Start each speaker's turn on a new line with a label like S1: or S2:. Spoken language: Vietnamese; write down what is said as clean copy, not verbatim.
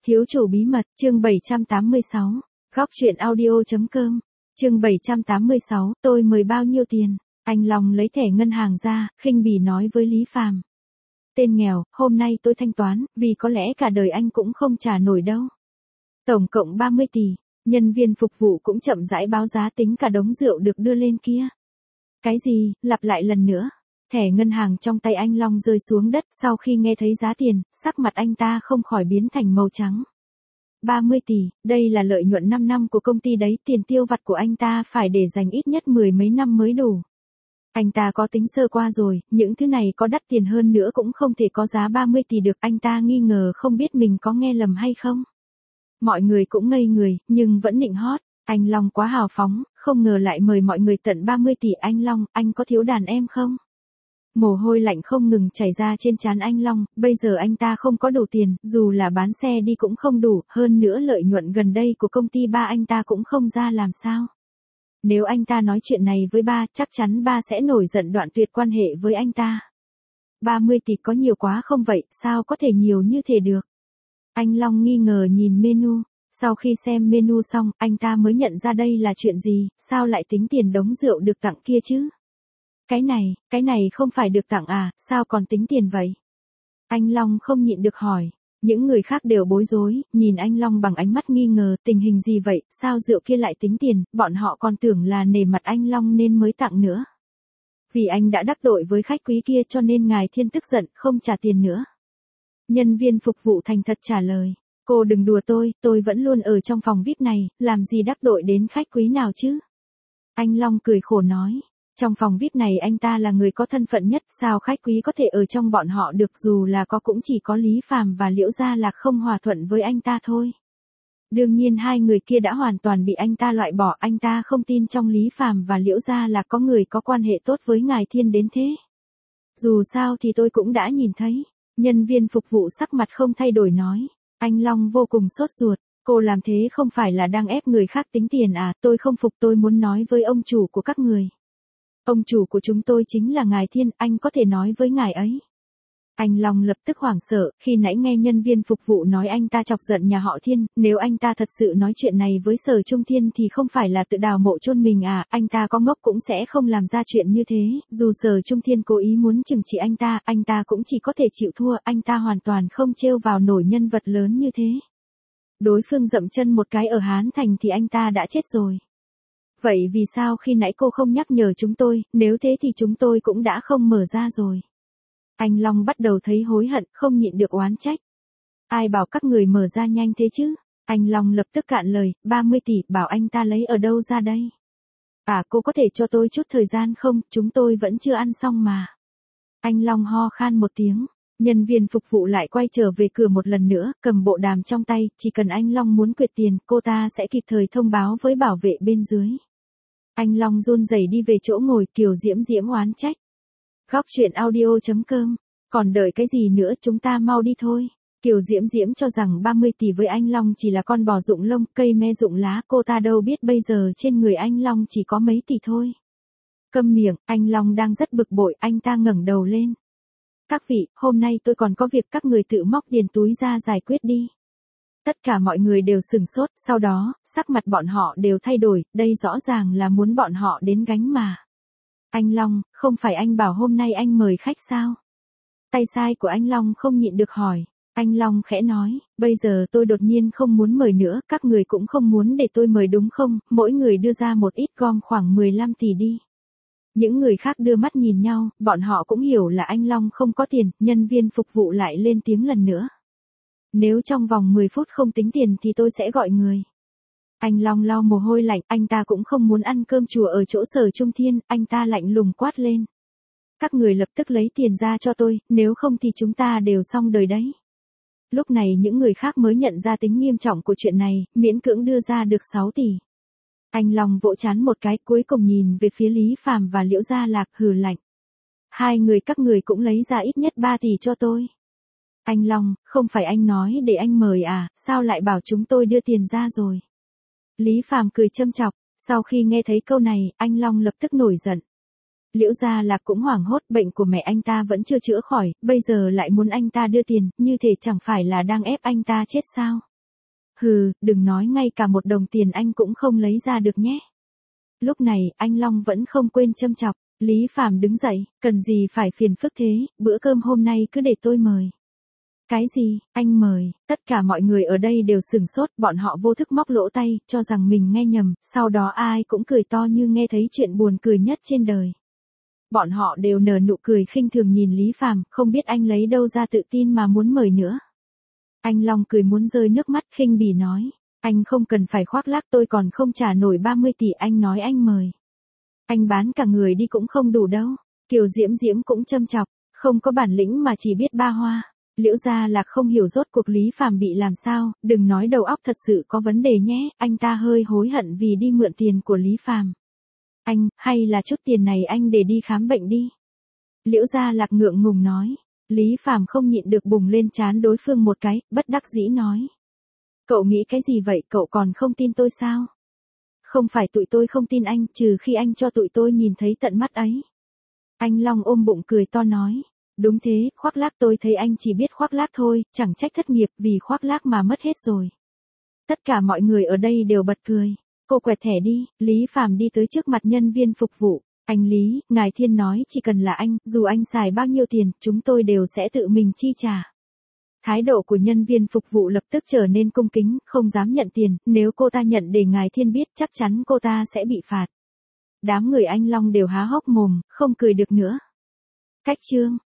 S1: Thiếu chủ bí mật, chương 786, góc truyện audio.com, chương 786, tôi mời bao nhiêu tiền? Anh Long lấy thẻ ngân hàng ra, khinh bỉ nói với Lý Phàm. Tên nghèo, hôm nay tôi thanh toán, vì có lẽ cả đời anh cũng không trả nổi đâu. Tổng cộng 30 tỷ, nhân viên phục vụ cũng chậm rãi báo giá tính cả đống rượu được đưa lên kia. Cái gì, lặp lại lần nữa. Thẻ ngân hàng trong tay anh Long rơi xuống đất sau khi nghe thấy giá tiền, sắc mặt anh ta không khỏi biến thành màu trắng. 30 tỷ, đây là lợi nhuận 5 năm của công ty đấy, tiền tiêu vặt của anh ta phải để dành ít nhất 10 mấy năm mới đủ. Anh ta có tính sơ qua rồi, những thứ này có đắt tiền hơn nữa cũng không thể có giá 30 tỷ được, anh ta nghi ngờ không biết mình có nghe lầm hay không. Mọi người cũng ngây người, nhưng vẫn nịnh hót. Anh Long quá hào phóng, không ngờ lại mời mọi người tận 30 tỷ. Anh Long, anh có thiếu đàn em không? Mồ hôi lạnh không ngừng chảy ra trên trán anh Long, bây giờ anh ta không có đủ tiền, dù là bán xe đi cũng không đủ, hơn nữa lợi nhuận gần đây của công ty ba anh ta cũng không ra làm sao. Nếu anh ta nói chuyện này với ba, chắc chắn ba sẽ nổi giận đoạn tuyệt quan hệ với anh ta. 30 tỷ có nhiều quá không vậy, sao có thể nhiều như thế được? Anh Long nghi ngờ nhìn menu. Sau khi xem menu xong, anh ta mới nhận ra đây là chuyện gì, sao lại tính tiền đống rượu được tặng kia chứ? Cái này không phải được tặng à, sao còn tính tiền vậy? Anh Long không nhịn được hỏi. Những người khác đều bối rối, nhìn anh Long bằng ánh mắt nghi ngờ, tình hình gì vậy, sao rượu kia lại tính tiền, bọn họ còn tưởng là nể mặt anh Long nên mới tặng nữa. Vì anh đã đắc tội với khách quý kia cho nên ngài Thiên tức giận, không trả tiền nữa. Nhân viên phục vụ thành thật trả lời. Cô đừng đùa tôi vẫn luôn ở trong phòng VIP này, làm gì đắc tội đến khách quý nào chứ? Anh Long cười khổ nói. Trong phòng VIP này anh ta là người có thân phận nhất, sao khách quý có thể ở trong bọn họ được, dù là có cũng chỉ có Lý Phàm và Liễu Gia Lạc không hòa thuận với anh ta thôi. Đương nhiên hai người kia đã hoàn toàn bị anh ta loại bỏ, anh ta không tin trong Lý Phàm và Liễu Gia Lạc có người có quan hệ tốt với ngài Thiên đến thế. Dù sao thì tôi cũng đã nhìn thấy. Nhân viên phục vụ sắc mặt không thay đổi nói. Anh Long vô cùng sốt ruột. Cô làm thế không phải là đang ép người khác tính tiền à, tôi không phục, tôi muốn nói với ông chủ của các người. Ông chủ của chúng tôi chính là ngài Thiên, anh có thể nói với ngài ấy. Anh Long lập tức hoảng sợ, khi nãy nghe nhân viên phục vụ nói anh ta chọc giận nhà họ Thiên, nếu anh ta thật sự nói chuyện này với Sở Trung Thiên thì không phải là tự đào mộ chôn mình à, anh ta có ngốc cũng sẽ không làm ra chuyện như thế, dù Sở Trung Thiên cố ý muốn trừng trị anh ta cũng chỉ có thể chịu thua, anh ta hoàn toàn không trêu vào nổi nhân vật lớn như thế. Đối phương dậm chân một cái ở Hán Thành thì anh ta đã chết rồi. Vậy vì sao khi nãy cô không nhắc nhở chúng tôi, nếu thế thì chúng tôi cũng đã không mở ra rồi. Anh Long bắt đầu thấy hối hận, không nhịn được oán trách. Ai bảo các người mở ra nhanh thế chứ? Anh Long lập tức cạn lời, 30 tỷ, bảo anh ta lấy ở đâu ra đây? À, cô có thể cho tôi chút thời gian không, chúng tôi vẫn chưa ăn xong mà. Anh Long ho khan một tiếng. Nhân viên phục vụ lại quay trở về cửa một lần nữa, cầm bộ đàm trong tay, chỉ cần anh Long muốn quyệt tiền, cô ta sẽ kịp thời thông báo với bảo vệ bên dưới. Anh Long run rẩy đi về chỗ ngồi, Kiều Diễm oán trách. Góc truyện audio.com, còn đợi cái gì nữa, chúng ta mau đi thôi. Kiều Diễm cho rằng 30 tỷ với anh Long chỉ là con bò rụng lông, cây me rụng lá, cô ta đâu biết bây giờ trên người anh Long chỉ có mấy tỷ thôi. Câm miệng, anh Long đang rất bực bội, anh ta ngẩng đầu lên. Các vị, hôm nay tôi còn có việc, các người tự móc tiền túi ra giải quyết đi. Tất cả mọi người đều sửng sốt, sau đó, sắc mặt bọn họ đều thay đổi, đây rõ ràng là muốn bọn họ đến gánh mà. Anh Long, không phải anh bảo hôm nay anh mời khách sao? Tay sai của anh Long không nhịn được hỏi. Anh Long khẽ nói, bây giờ tôi đột nhiên không muốn mời nữa, các người cũng không muốn để tôi mời đúng không, mỗi người đưa ra một ít, gom khoảng 15 tỷ đi. Những người khác đưa mắt nhìn nhau, bọn họ cũng hiểu là anh Long không có tiền, nhân viên phục vụ lại lên tiếng lần nữa. Nếu trong vòng 10 phút không tính tiền thì tôi sẽ gọi người. Anh Long lau mồ hôi lạnh, anh ta cũng không muốn ăn cơm chùa ở chỗ Sở Trung Thiên, anh ta lạnh lùng quát lên. Các người lập tức lấy tiền ra cho tôi, nếu không thì chúng ta đều xong đời đấy. Lúc này những người khác mới nhận ra tính nghiêm trọng của chuyện này, miễn cưỡng đưa ra được 6 tỷ. Anh Long vỗ trán một cái, cuối cùng nhìn về phía Lý Phàm và Liễu Gia Lạc, hừ lạnh. Hai người các người cũng lấy ra ít nhất 3 tỷ cho tôi. Anh Long, không phải anh nói để anh mời à, sao lại bảo chúng tôi đưa tiền ra rồi? Lý Phàm cười châm chọc, sau khi nghe thấy câu này, anh Long lập tức nổi giận. Liễu Gia Lạc cũng hoảng hốt, bệnh của mẹ anh ta vẫn chưa chữa khỏi, bây giờ lại muốn anh ta đưa tiền, như thể chẳng phải là đang ép anh ta chết sao? Hừ, đừng nói ngay cả một đồng tiền anh cũng không lấy ra được nhé. Lúc này, anh Long vẫn không quên châm chọc. Lý Phàm đứng dậy, cần gì phải phiền phức thế, bữa cơm hôm nay cứ để tôi mời. Cái gì, anh mời, tất cả mọi người ở đây đều sửng sốt, bọn họ vô thức móc lỗ tay, cho rằng mình nghe nhầm, sau đó ai cũng cười to như nghe thấy chuyện buồn cười nhất trên đời. Bọn họ đều nở nụ cười khinh thường nhìn Lý Phàm, không biết anh lấy đâu ra tự tin mà muốn mời nữa. Anh Long cười muốn rơi nước mắt khinh bỉ nói, anh không cần phải khoác lác, tôi còn không trả nổi 30 tỷ anh nói anh mời. Anh bán cả người đi cũng không đủ đâu. Kiều Diễm Diễm cũng châm chọc, không có bản lĩnh mà chỉ biết ba hoa. Liễu Gia Lạc không hiểu rốt cuộc Lý Phàm bị làm sao, đừng nói đầu óc thật sự có vấn đề nhé, anh ta hơi hối hận vì đi mượn tiền của Lý Phàm. Anh, hay là chút tiền này anh để đi khám bệnh đi. Liễu Gia Lạc ngượng ngùng nói. Lý Phàm không nhịn được bùng lên trán đối phương một cái, bất đắc dĩ nói. Cậu nghĩ cái gì vậy, cậu còn không tin tôi sao? Không phải tụi tôi không tin anh, trừ khi anh cho tụi tôi nhìn thấy tận mắt ấy. Anh Long ôm bụng cười to nói. Đúng thế, khoác lác, tôi thấy anh chỉ biết khoác lác thôi, chẳng trách thất nghiệp vì khoác lác mà mất hết rồi. Tất cả mọi người ở đây đều bật cười. Cô quẹt thẻ đi, Lý Phàm đi tới trước mặt nhân viên phục vụ. Anh Lý, ngài Thiên nói chỉ cần là anh, dù anh xài bao nhiêu tiền, chúng tôi đều sẽ tự mình chi trả. Thái độ của nhân viên phục vụ lập tức trở nên cung kính, không dám nhận tiền, nếu cô ta nhận để ngài Thiên biết chắc chắn cô ta sẽ bị phạt. Đám người anh Long đều há hốc mồm, không cười được nữa. Cách chương